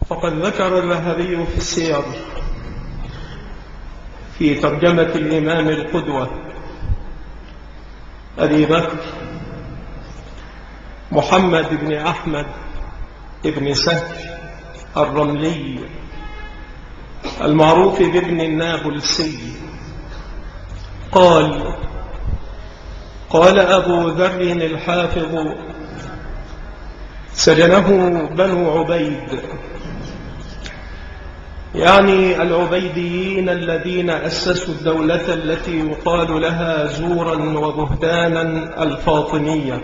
فقد ذكر الذهبي في السير في ترجمة الإمام القدوة أبي بكر محمد بن أحمد بن سهل الرملي المعروف بابن النابلسي قال أبو ذر الحافظ: سجنه بنو عبيد، يعني العبيديين الذين أسسوا الدولة التي يقال لها زورا وبهتانا الفاطمية.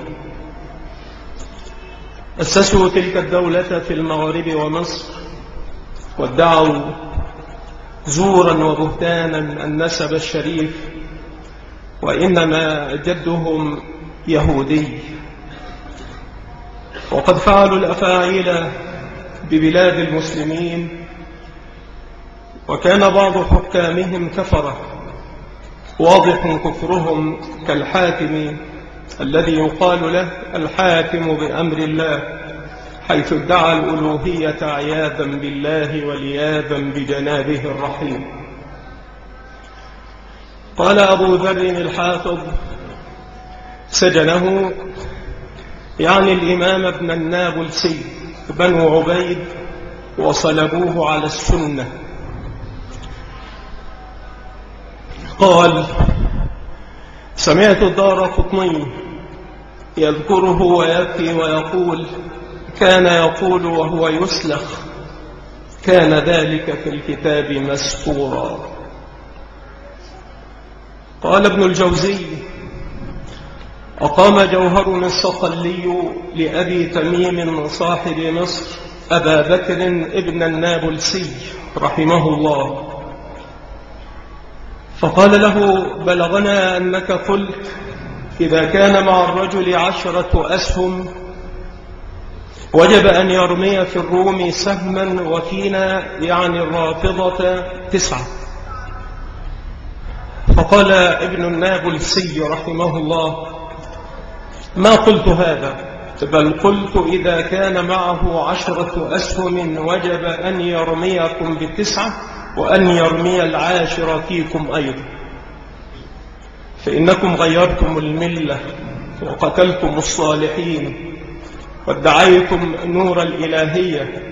أسسوا تلك الدولة في المغرب ومصر، وادعوا زورا وبهتانا النسب الشريف، وإنما جدهم يهودي. وقد فعلوا الأفاعيل ببلاد المسلمين، وكان بعض حكامهم كفرة واضح كفرهم كالحاكم الذي يقال له الحاكم بأمر الله، حيث ادعى الألوهية عياذا بالله ولياذا بجنابه الرحيم. قال أبو ذر الحافظ: سجنه، يعني الإمام ابن النابلسي بنو عبيد، وصلبوه على السنة. قال: سمعت الدارقطني يذكره ويبكي ويقول: كان يقول وهو يسلخ: كان ذلك في الكتاب مسطورا. قال ابن الجوزي: أقام جوهر الصقلي لأبي تميم صاحب مصر أبا بكر ابن النابلسي رحمه الله، فقال له: بلغنا أنك قلت إذا كان مع الرجل 10 أسهم وجب أن يرمي في الروم سهما، وفينا يعني الرافضة 9. فقال ابن النابلسي رحمه الله: ما قلت هذا، بل قلت إذا كان معه 10 أسهم وجب أن يرميكم ب9، وأن يرمي 10 فيكم أيضا، فإنكم غيرتم الملة وقتلتم الصالحين وادعيتم نور الإلهية.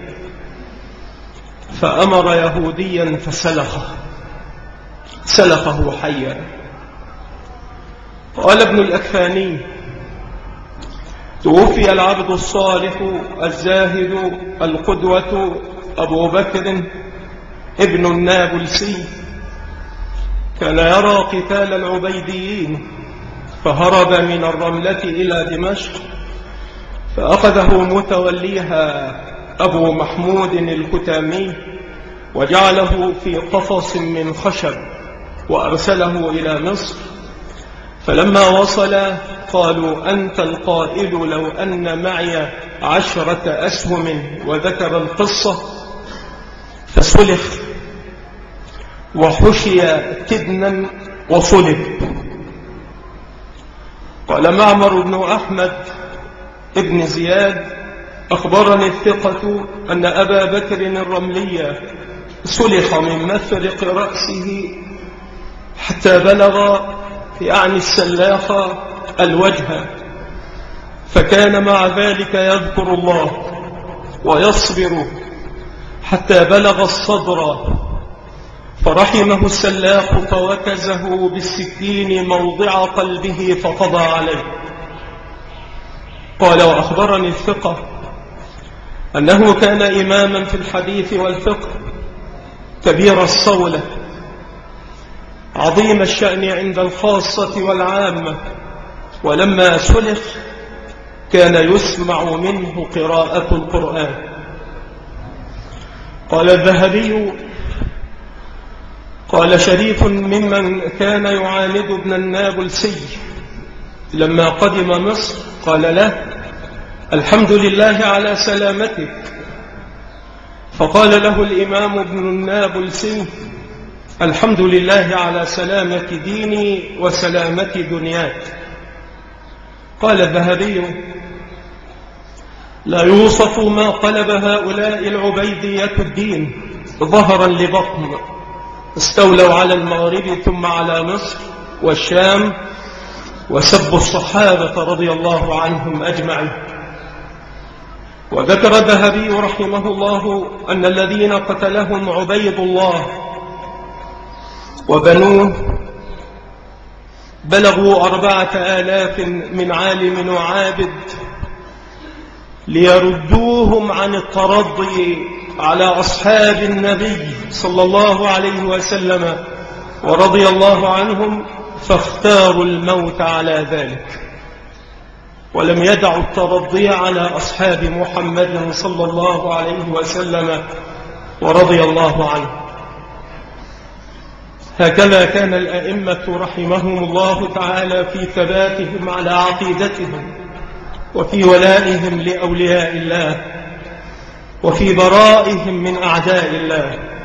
فأمر يهوديا سلخه حيا. قال ابن الأكفاني: توفي العبد الصالح الزاهد القدوة أبو بكر ابن النابلسي، كان يرى قتال العبيديين، فهرب من الرملة إلى دمشق، فأخذه متوليها أبو محمود الكتامي، وجعله في قفص من خشب، وأرسله إلى مصر. فلما وصل قالوا: أنت القائل لو أن معي 10 أسهم، وذكر القصة، فسلخ وحشي تدنا وصلب. قال معمر بن أحمد ابن زياد: أخبرني الثقة أن أبا بكر الرملي سلخ من مفرق رأسه حتى بلغ يعني السلاخ الوجه، فكان مع ذلك يذكر الله ويصبر حتى بلغ الصدر، فرحمه السلاخ فوكزه بالسكين موضع قلبه فقضى عليه. قال: وأخبرني الثقة أنه كان إماما في الحديث والفقه، كبير الصولة، عظيم الشأن عند الخاصة والعامة، ولما سلخ كان يسمع منه قراءة القرآن. قال الذهبي: قال شريف ممن كان يعاند ابن النابلسي لما قدم مصر، قال له: الحمد لله على سلامتك. فقال له الإمام ابن النابلسي: الحمد لله على سلامة ديني وسلامة دنياك. قال الذهبي: لا يوصف ما قلب هؤلاء العبيدية الدين ظهرا لبطن. استولوا على المغرب ثم على مصر والشام، وسبوا الصحابة رضي الله عنهم أجمعين. وذكر الذهبي رحمه الله أن الذين قتلهم عبيد الله وبنوه بلغوا 4000 من عالم وعابد، ليردوهم عن الترضي على أصحاب النبي صلى الله عليه وسلم ورضي الله عنهم، فاختاروا الموت على ذلك، ولم يدعوا الترضي على أصحاب محمد صلى الله عليه وسلم ورضي الله عنه. هكذا كان الأئمة رحمهم الله تعالى في ثباتهم على عقيدتهم، وفي ولائهم لأولياء الله، وفي برائهم من أعداء الله.